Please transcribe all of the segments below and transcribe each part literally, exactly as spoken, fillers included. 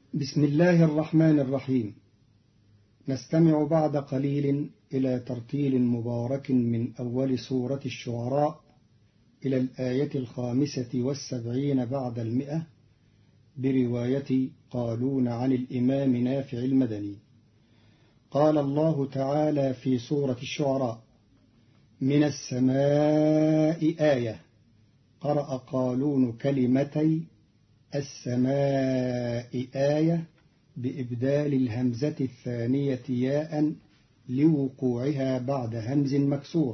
بسم الله الرحمن الرحيم. نستمع بعد قليل إلى ترتيل مبارك من أول سورة الشعراء إلى الآية الخامسة والسبعين بعد المئة برواية قالون عن الإمام نافع المدني. قال الله تعالى في سورة الشعراء: من السماء آية. قرأ قالون كلمتي السماء آية بإبدال الهمزة الثانية ياء لوقوعها بعد همز مكسور،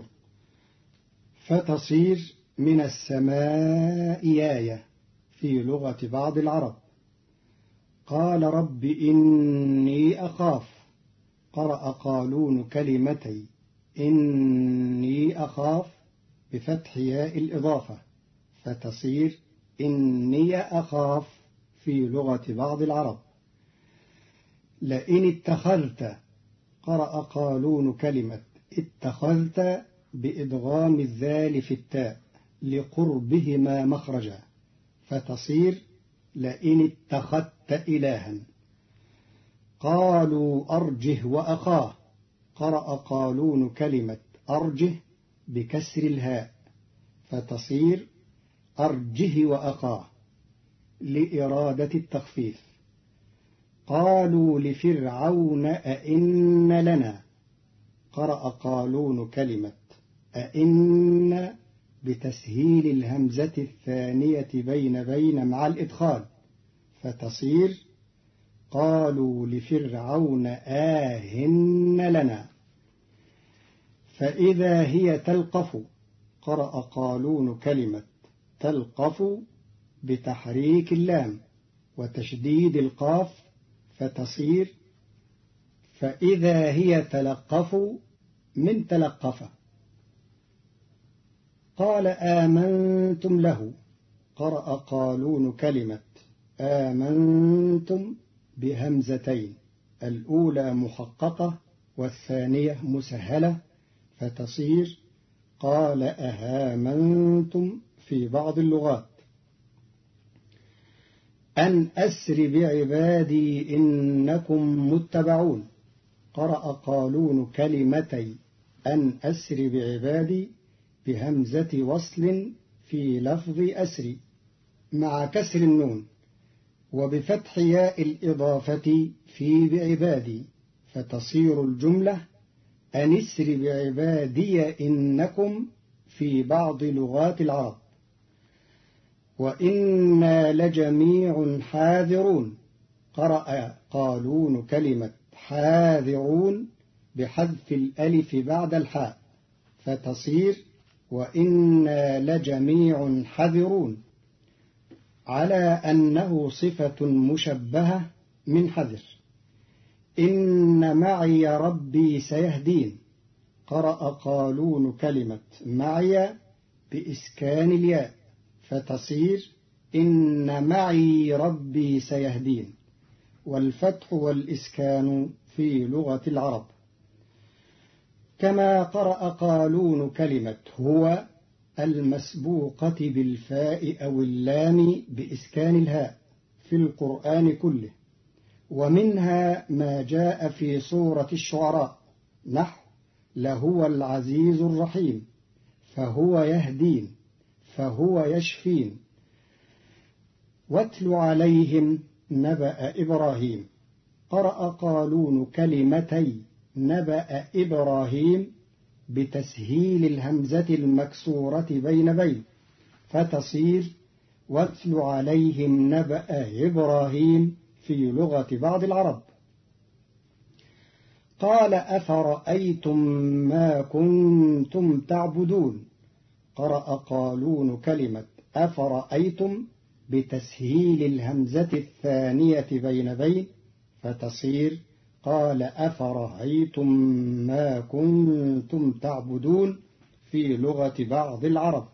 فتصير من السماء آية في لغة بعض العرب. قال رب إني أخاف. قرأ قالون كلمتي إني أخاف بفتح ياء الإضافة، فتصير إني أخاف في لغة بعض العرب. لئن اتخذت. قرأ قالون كلمة اتخذت بإدغام الذال في التاء لقربهما مخرجا، فتصير لئن اتخذت إلها. قالوا أرجه وأخاه. قرأ قالون كلمة أرجه بكسر الهاء، فتصير أرجه وأخاه لإرادة التخفيف. قالوا لفرعون أئن لنا. قرأ قالون كلمة أئن بتسهيل الهمزة الثانية بين بين مع الإدخال، فتصير قالوا لفرعون آهن لنا. فإذا هي تلقف. قرأ قالون كلمة تلقف بتحريك اللام وتشديد القاف، فتصير فإذا هي تلقف من تلقف. قال آمنتم له. قرأ قالون كلمة آمنتم بهمزتين، الأولى محققة والثانية مسهلة، فتصير قال أهامنتم في بعض اللغات. أن أسر بعبادي إنكم متبعون. قرأ قالون كلمتي أن أسر بعبادي بهمزة وصل في لفظ أسري مع كسر النون وبفتح ياء الإضافة في بعبادي، فتصير الجملة أن اسر بعبادي إنكم في بعض لغات العرب. وإنا لجميع حاذرون. قرأ قالون كلمة حاذرون بحذف الألف بعد الحاء، فتصير وإنا لجميع حذرون على أنه صفة مشبهة من حذر. إن معي ربي سيهدين. قرأ قالون كلمة معي بإسكان الياء، فتصير إن معي ربي سيهدين، والفتح والإسكان في لغة العرب. كما قرأ قالون كلمة هو المسبوقة بالفاء أو اللام بإسكان الهاء في القرآن كله، ومنها ما جاء في سورة الشعراء نحو لهو العزيز الرحيم، فهو يهدين، فهو يشفين. واتل عليهم نبأ إبراهيم. قرأ قالون كلمتي نبأ إبراهيم بتسهيل الهمزة المكسورة بين بين، فتصير واتل عليهم نبأ إبراهيم في لغة بعض العرب. قال أفرأيتم ما كنتم تعبدون. قرأ قالون كلمة أفرأيتم بتسهيل الهمزة الثانية بين بين، فتصير قال أفرأيتم ما كنتم تعبدون في لغة بعض العرب.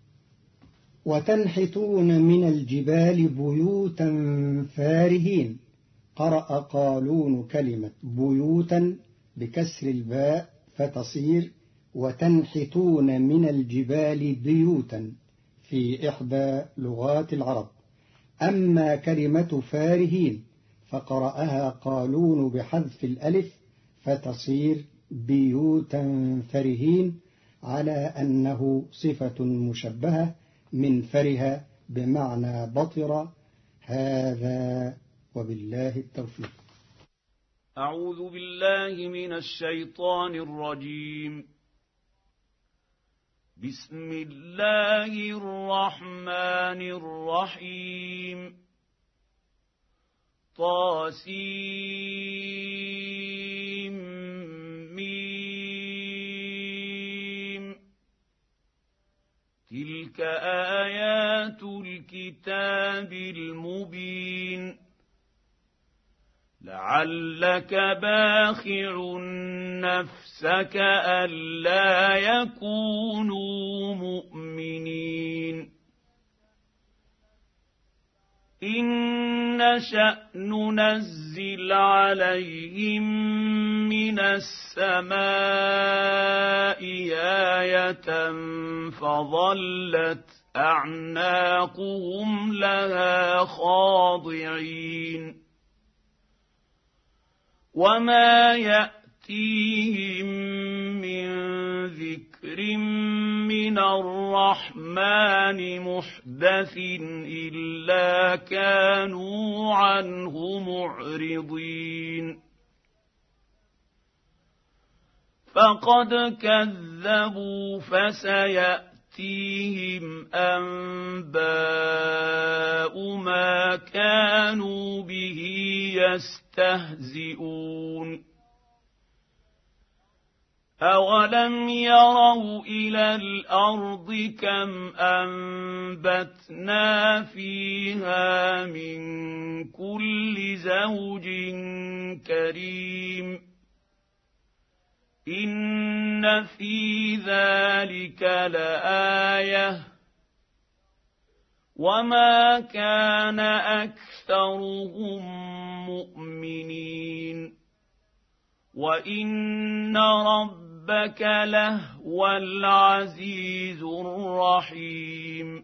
وتنحتون من الجبال بيوتا فارهين. قرأ قالون كلمة بيوتا بكسر الباء، فتصير وتنحتون من الجبال بيوتا في إحدى لغات العرب. أما كلمة فارهين فقرأها قالون بحذف الألف فتصير بيوتا فرهين، على أنه صفة مشبهة من فره بمعنى بطر. هذا وبالله التوفيق. أعوذ بالله من الشيطان الرجيم. بسم الله الرحمن الرحيم. طاسيم ميم. تلك آيات الكتاب المبين. لعلك باخع نفسك ألا يكونوا مؤمنين. إن نشأ ننزل عليهم من السماء آية فظلت أعناقهم لها خاضعين. وما يأتيهم من ذكر من الرحمن محدث إلا كانوا عنه معرضين. فقد كذبوا فسيأتيهم أنباء ما كانوا به يستهزئون. أولم يروا إلى الأرض كم أنبتنا فيها من كل زوج كريم. إن في ذلك لآية وما كان أكثرهم مؤمنين وإن ربك لهو العزيز الرحيم.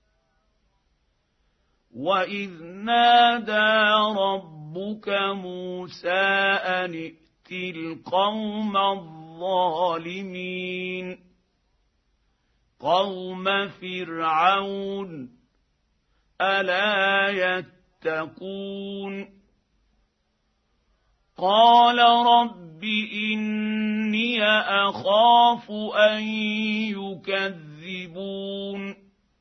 وإذ نادى ربك موسى أن ائت القوم الظالمين قوم فرعون ألا يتقون. قال رب إني أخاف أن يكذبون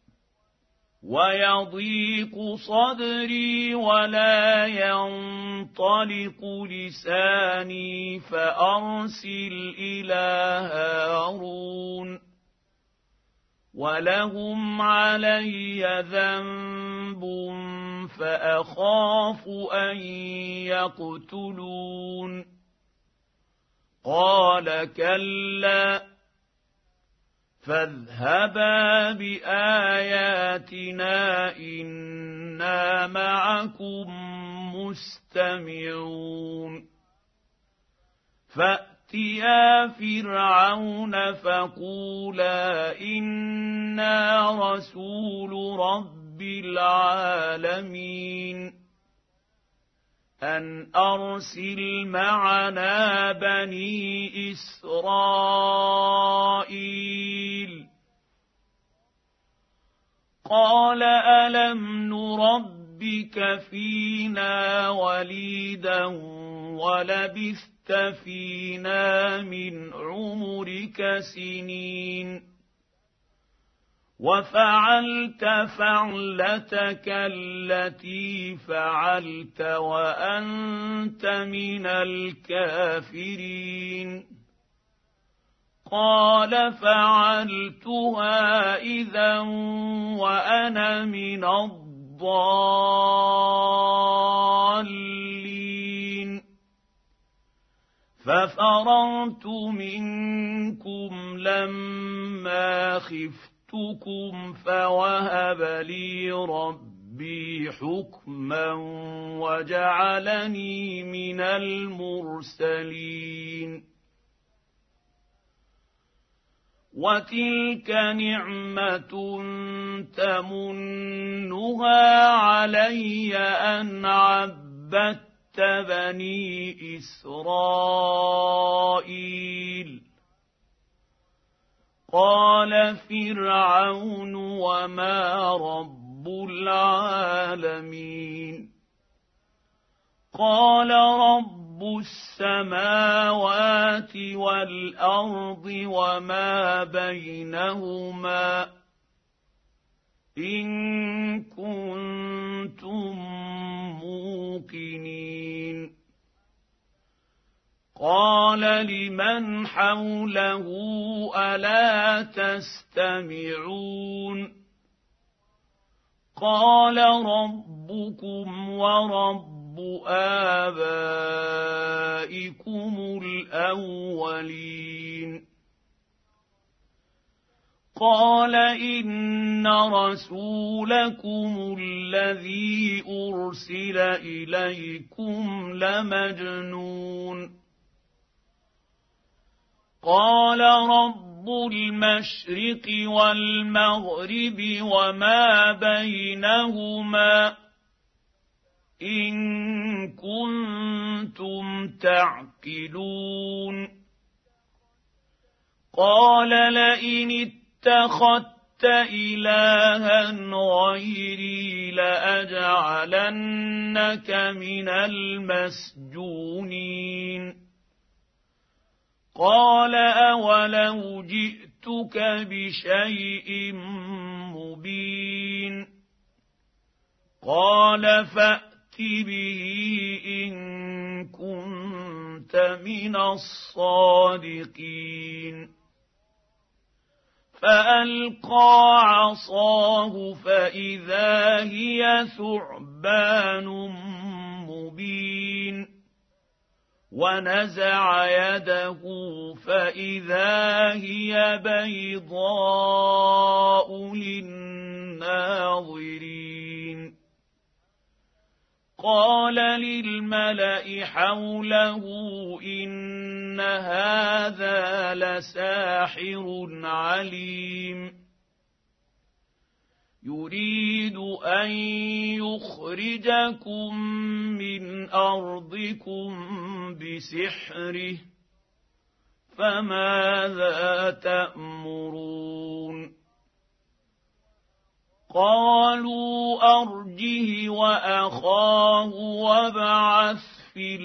ويضيق صدري ولا ينطلق لساني فأرسل إلى هارون ولهم علي ذنب فأخاف أن يقتلون. قال كلا فاذهبا بآياتنا إنا معكم مستمعون. فأتيا فرعون فقولا إنا رسول رب العالمين أن أرسل معنا بني إسرائيل. قال ألم نربك فينا وليدا ولبثت فينا من عمرك سنين وفعلت فعلتك التي فعلت وأنت من الكافرين. قال فعلتها إذا وأنا من الضالين. ففررت منكم لما خفت فوهب لي ربي حكما وجعلني من المرسلين. وتلك نعمة تمنها علي أن عبدت بني إسرائيل قال فرعون وما رب العالمين قال رب السماوات والأرض وما بينهما إن كنتم موقنين قال لمن حوله ألا تستمعون قال ربكم ورب آبائكم الأولين قال إن رسولكم الذي أرسل إليكم لمجنون قال رب المشرق والمغرب وما بينهما إن كنتم تعقلون قال لئن اتخذت إلها غيري لأجعلنك من المسجونين قال أولو جئتك بشيء مبين قال فأت به إن كنت من الصادقين فألقى عصاه فإذا هي ثعبان مبين ونزع يده فإذا هي بيضاء للناظرين قال للملأ حوله إن هذا لساحر عليم يريد أن يخرجكم من أرضكم بسحره فماذا تأمرون قالوا أرجه وأخاه وابعث في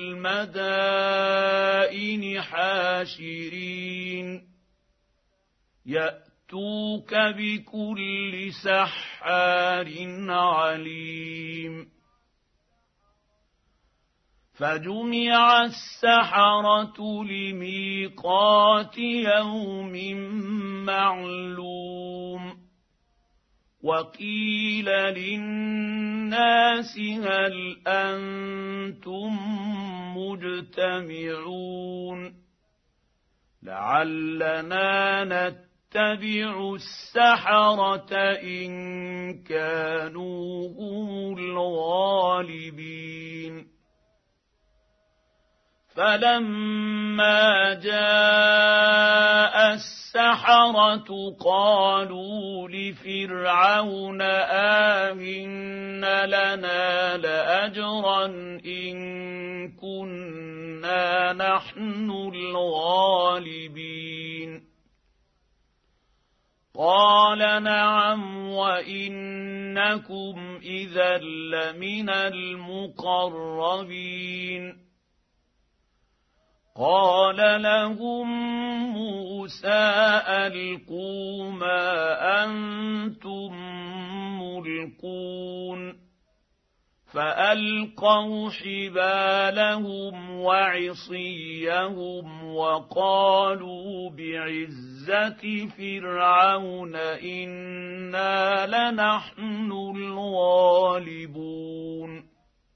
المدائن حاشرين يأتوك بكل سحار عليم فجمع السحرة لميقات يوم معلوم وقيل للناس هل أنتم مجتمعون لعلنا نتبع السحرة إن كانوا هم الغالبين فلما جاء السحرة قالوا لفرعون آمن لنا لأجرا إن كنا نحن الغالبين قال نعم وإنكم إذا لمن المقربين قال لهم موسى ألقوا ما أنتم ملقون فألقوا حبالهم وعصيهم وقالوا بعزة فرعون إنا لنحن الغالبون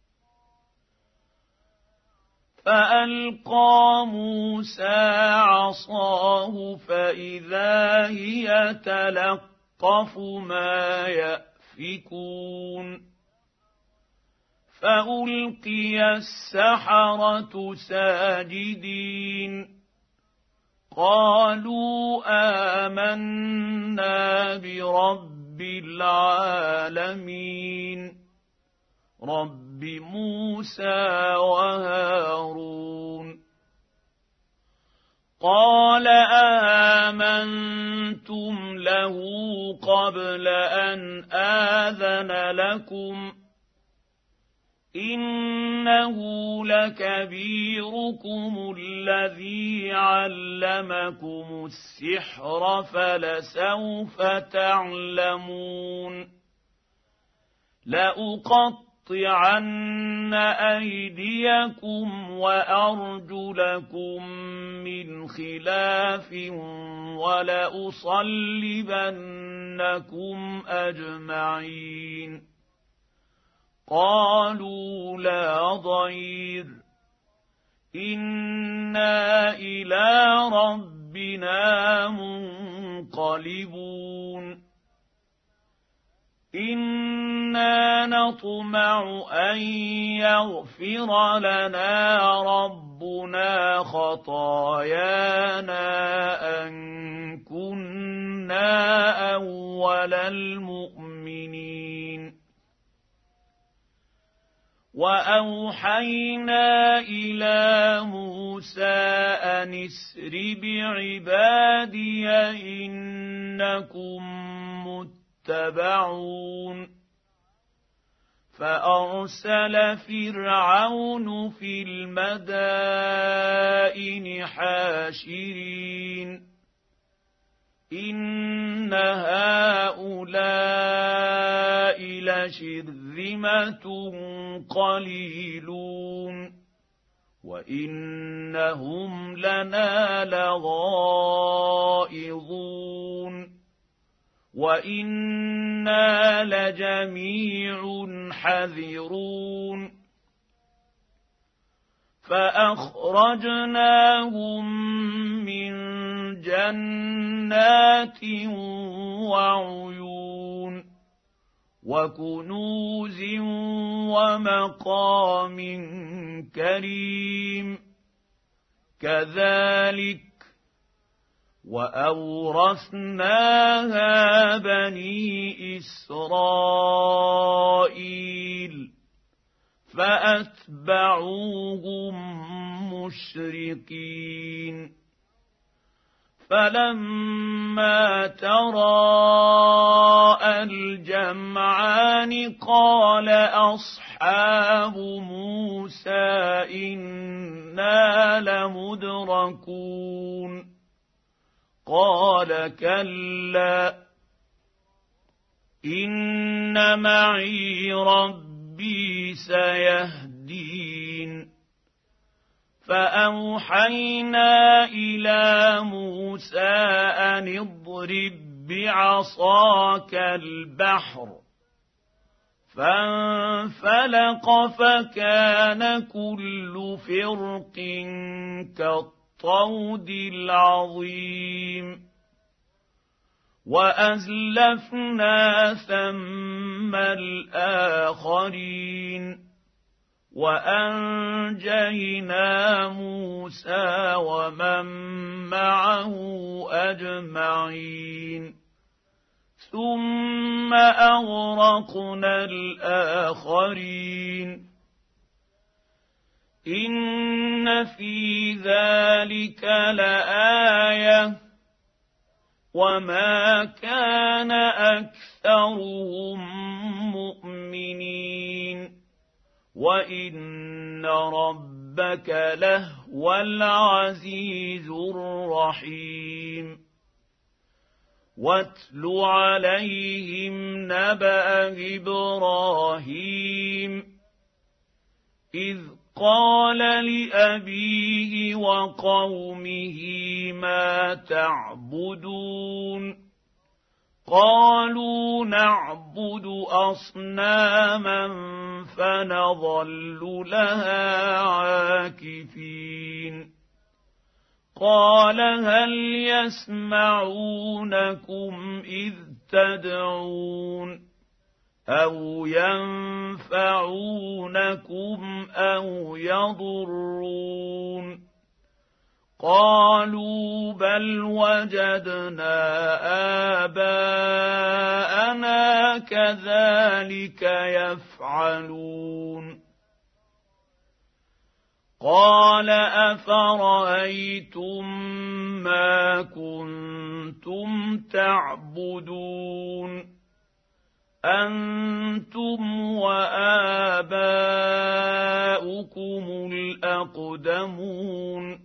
فألقى موسى عصاه فإذا هي تلقف ما يأفكون فألقي السحرة ساجدين قالوا آمنا برب العالمين رب موسى وهارون قال آمنتم له قبل أن آذن لكم إنه لكبيركم الذي علمكم السحر فلسوف تعلمون لأقطعن أيديكم وأرجلكم من خلاف ولأصلبنكم أجمعين قالوا لا ضير إنا إلى ربنا منقلبون إنا نطمع أن يغفر لنا ربنا خطايانا أن كنا أول المؤمنين وأوحينا إلى موسى أن اسر بعبادي إنكم متبعون فأرسل فرعون في المدائن حاشرين إن هؤلاء لشرذمة قليلون وإنهم لنا لغائظون وإنا لجميع حذرون فأخرجناهم من جنات وعيون وكنوز ومقام كريم كذلك وأورثناها بني إسرائيل فأتبعوهم مشرقين فلما تراءى الجمعان قال أصحاب موسى إنا لمدركون قال كلا إن معي ربي سيهدين فأوحينا إلى موسى أن اضرب بعصاك البحر فانفلق فكان كل فرق كالطود العظيم وأزلفنا ثم الآخرين وأنجينا موسى ومن معه أجمعين ثم أغرقنا الآخرين إن في ذلك لآية وما كان أكثرهم مؤمنين وإن ربك لهو العزيز الرحيم واتل عليهم نبأ إبراهيم إذ قال لأبيه وقومه ما تعبدون قالوا نعبد أصناما فنظل لها عاكفين قال هل يسمعونكم إذ تدعون أو ينفعونكم أو يضرون قالوا بل وجدنا آباءنا كذلك يفعلون قال أفرأيتم ما كنتم تعبدون أنتم وآباؤكم الأقدمون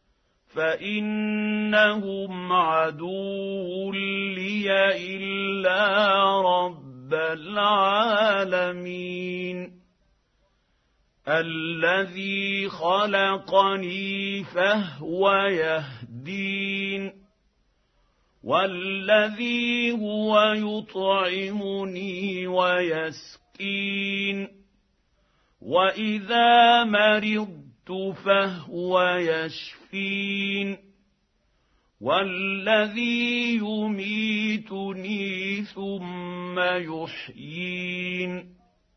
فإنهم عدو لي إلا رب العالمين الذي خلقني فهو يهدين والذي هو يطعمني ويسقين وإذا مرضت فهو يشفين والذي يميتني ثم يحيين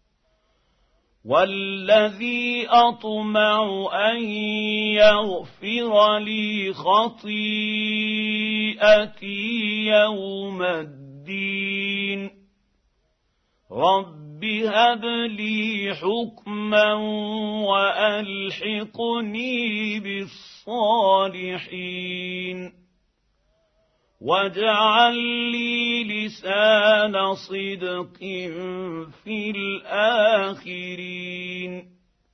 والذي أطمع أن يغفر لي خطيئتي يوم الدين رب هب لي حكما وألحقني بالصالحين واجعل لي لسان صدق في الآخرين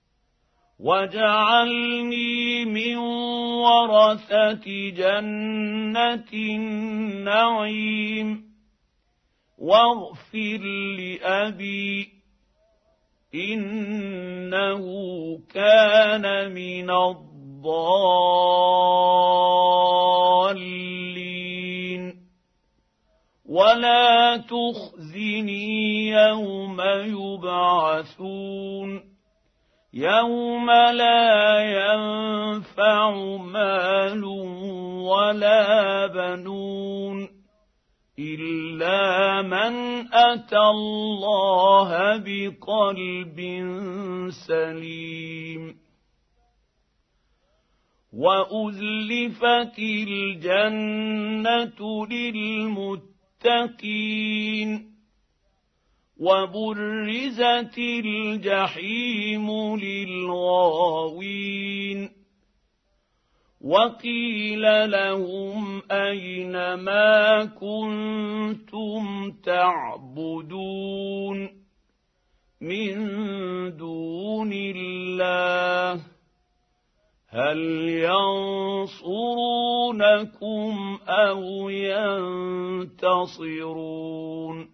واجعلني من ورثة جنة النعيم واغفر لأبي إنه كان من الضالين ولا تخزني يوم يبعثون يوم لا ينفع مال ولا بنون إلا من أتى الله بقلب سليم وأزلفت الجنة للمتقين وبرزت الجحيم للغاوين وقيل لهم أين ما كنتم تعبدون من دون الله هل ينصرونكم أو ينتصرون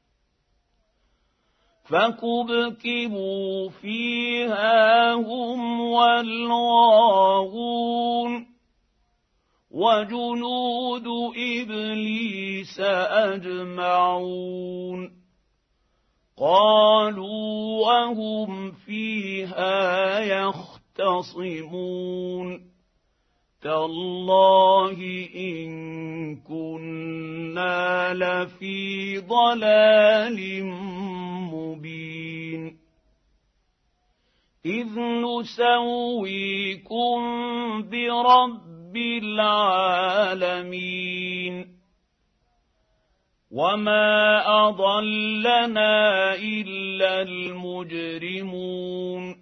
فكبكبوا فيها هم والغاوون وجنود إبليس أجمعون قالوا وهم فيها يختصمون تالله إن كنا لفي ضلال مبين إذ نسويكم برب العالمين وما أضلنا إلا المجرمون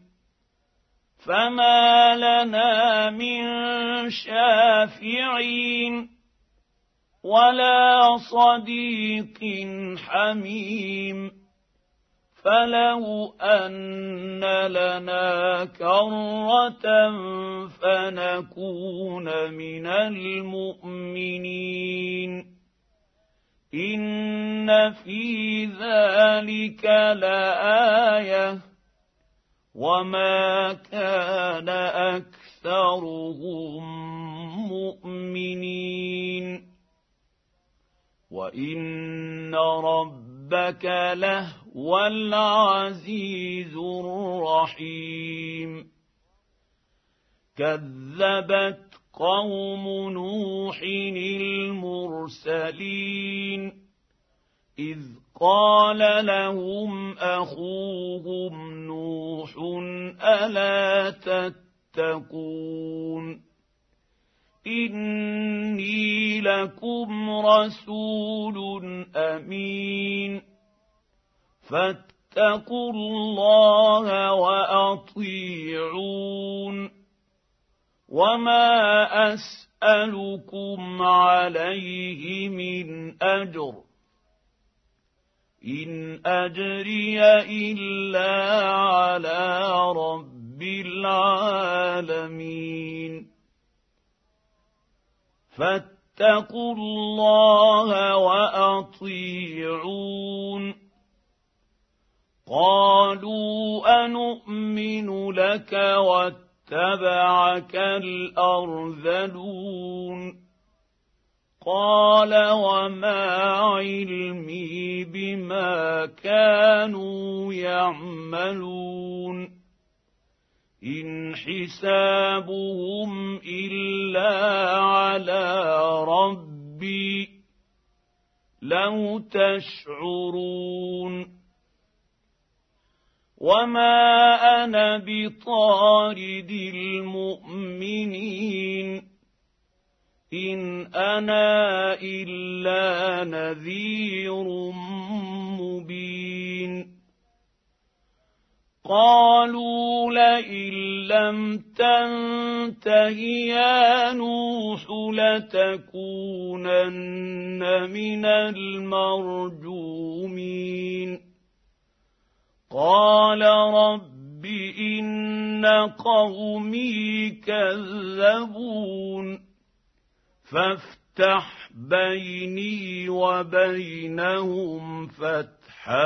فما لنا من شافعين ولا صديق حميم فلو أن لنا كرة فنكون من المؤمنين إن في ذلك لآية وما كان أكثرهم مؤمنين وإن ربك لهو العزيز الرحيم كذبت قوم نوح المرسلين إذ قال لهم أخوهم نوح ألا تتقون إني لكم رسول أمين فاتقوا الله وأطيعون وما أسألكم عليه من أجر إن أجري إلا على رب العالمين فاتقوا الله وأطيعون قالوا أنؤمن لك واتبعك الأرذلون قال وما علمي بما كانوا يعملون إن حسابهم إلا على ربي لو تشعرون وما أنا بطارد المؤمنين إن أنا إلا نذير مبين قالوا لئن لم تنته يا نوح لتكونن من المرجومين قال رب إن قومي كذبون فافتح بيني وبينهم فتحا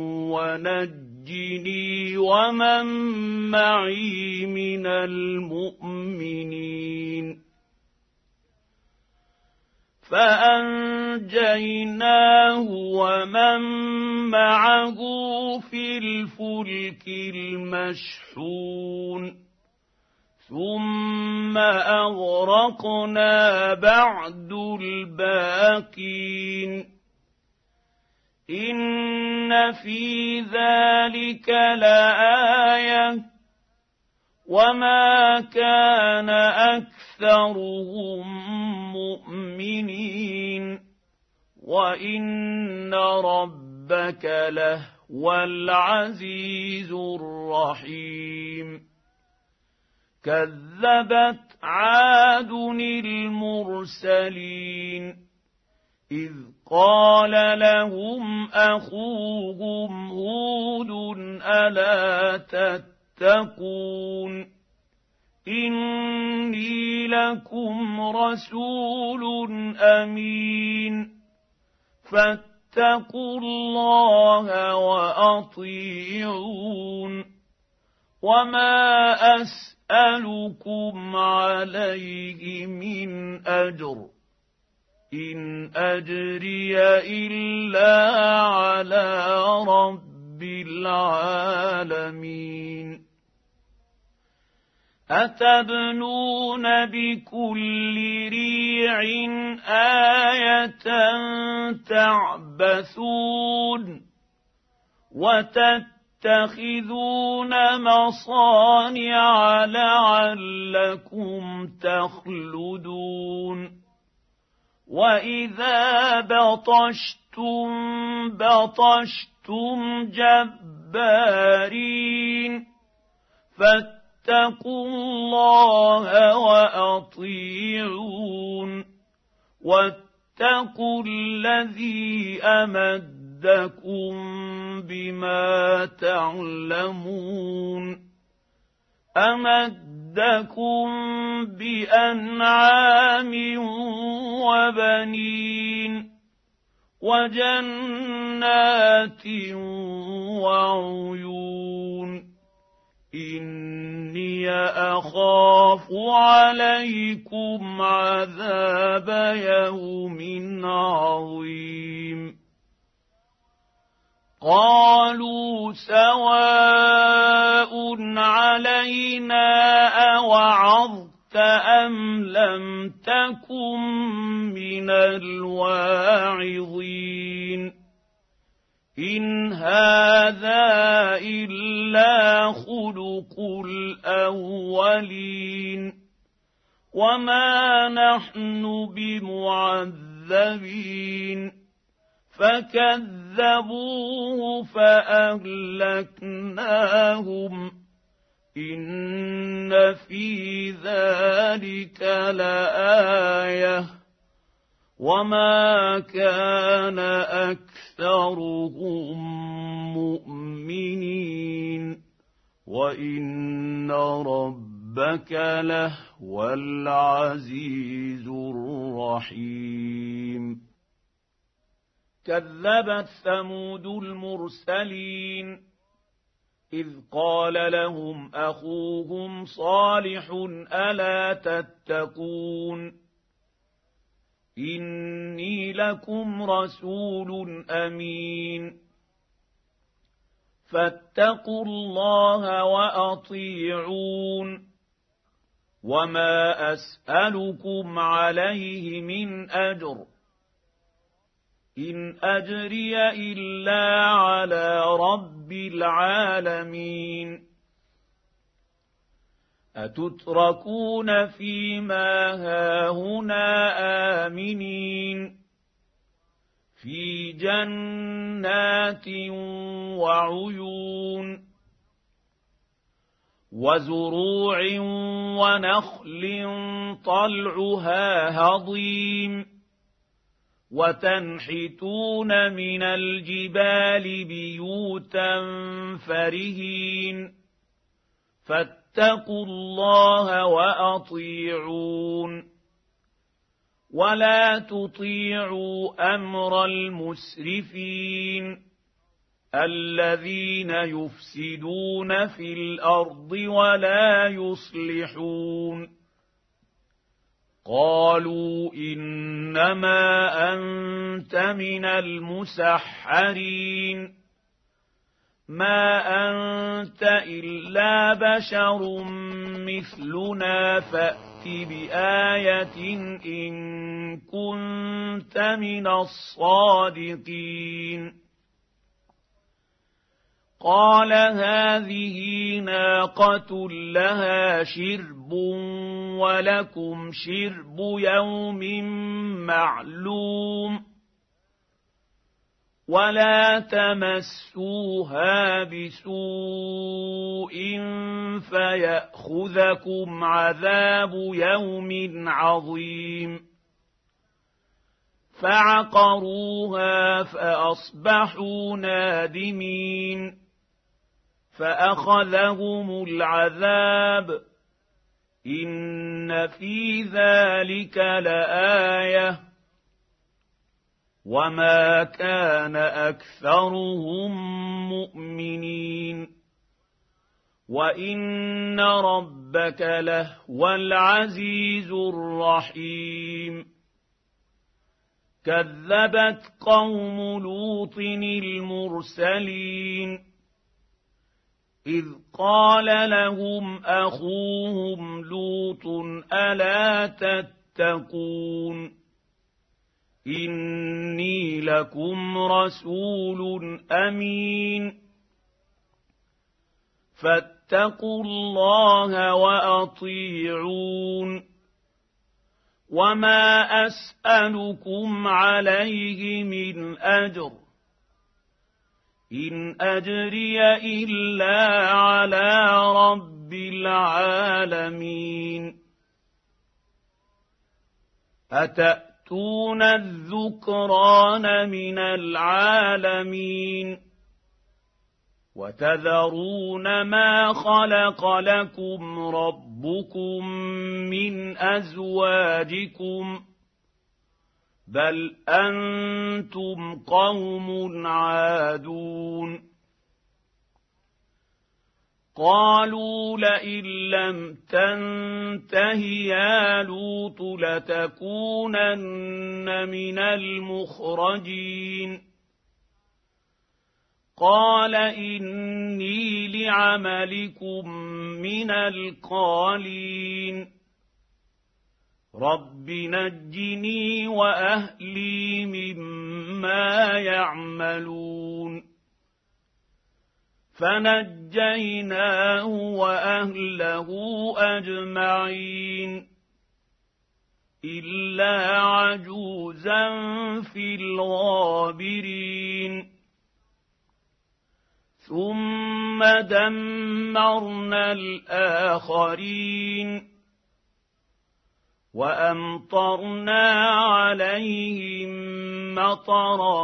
ونجني ومن معي من المؤمنين فأنجيناه ومن معه في الفلك المشحون ثم أغرقنا بعد الباقين إن في ذلك لآية وما كان أكثرهم مؤمنين وإن ربك لهو العزيز الرحيم كذبت عاد المرسلين إذ قال لهم أخوهم هود ألا تتقون إني لكم رسول أمين فاتقوا الله وأطيعون وما أسألكم عليه من أجر إن أجري إلا على رب العالمين أتبنون بكل ريع آية تعبثون وتتخذون مصانع لعلكم تخلدون وإذا بطشتم بطشتم جبارين فاتقوا الله وأطيعون واتقوا الذي أمدكم بما تعلمون أمدكم بأنعام وبنين وجنات وعيون إني أخاف عليكم عذاب يوم عظيم قالوا سواء علينا أوعظت أم لم تكن من الواعظين إن هذا إلا خلق الأولين وما نحن بمعذبين فكذبوه فأهلكناهم إن في ذلك لآية وما كان أكثرهم مؤمنين وإن ربك لهو العزيز الرحيم كذبت ثمود المرسلين إذ قال لهم أخوهم صالح ألا تتقون إني لكم رسول أمين فاتقوا الله وأطيعون وما أسألكم عليه من أجر إن أجري إلا على رب العالمين أتتركون فيما هاهنا آمنين في جنات وعيون وزروع ونخل طلعها هضيم وتنحتون من الجبال بيوتا فرهين فاتقوا الله وأطيعون ولا تطيعوا أمر المسرفين الذين يفسدون في الأرض ولا يصلحون قالوا إنما أنت من المسحرين ما أنت إلا بشر مثلنا فأت بآية إن كنت من الصادقين قال هذه ناقة لها شرب ولكم شرب يوم معلوم ولا تمسوها بسوء فيأخذكم عذاب يوم عظيم فعقروها فأصبحوا نادمين فأخذهم العذاب إن في ذلك لآية وما كان أكثرهم مؤمنين وإن ربك لهو العزيز الرحيم كذبت قوم لوط المرسلين إذ قال لهم أخوهم لوط ألا تتقون إني لكم رسول أمين فاتقوا الله وأطيعون وما أسألكم عليه من أجر إن أجري إلا على رب العالمين أتأتون الذكران من العالمين وتذرون ما خلق لكم ربكم من أزواجكم بل أنتم قوم عادون قالوا لئن لم تنته يا لوط لتكونن من المخرجين قال إني لعملكم من القالين رب نجني وأهلي مما يعملون فنجيناه وأهله أجمعين إلا عجوزا في الغابرين ثم دمرنا الآخرين وأمطرنا عليهم مطرا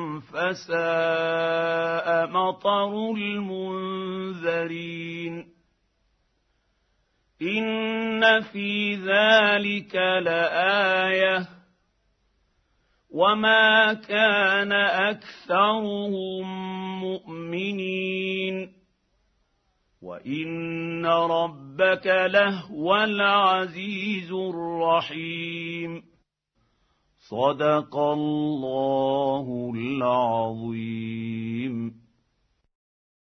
فساء مطر المنذرين إن في ذلك لآية وما كان أكثرهم مؤمنين وإن ربك لهو العزيز الرحيم صدق الله العظيم.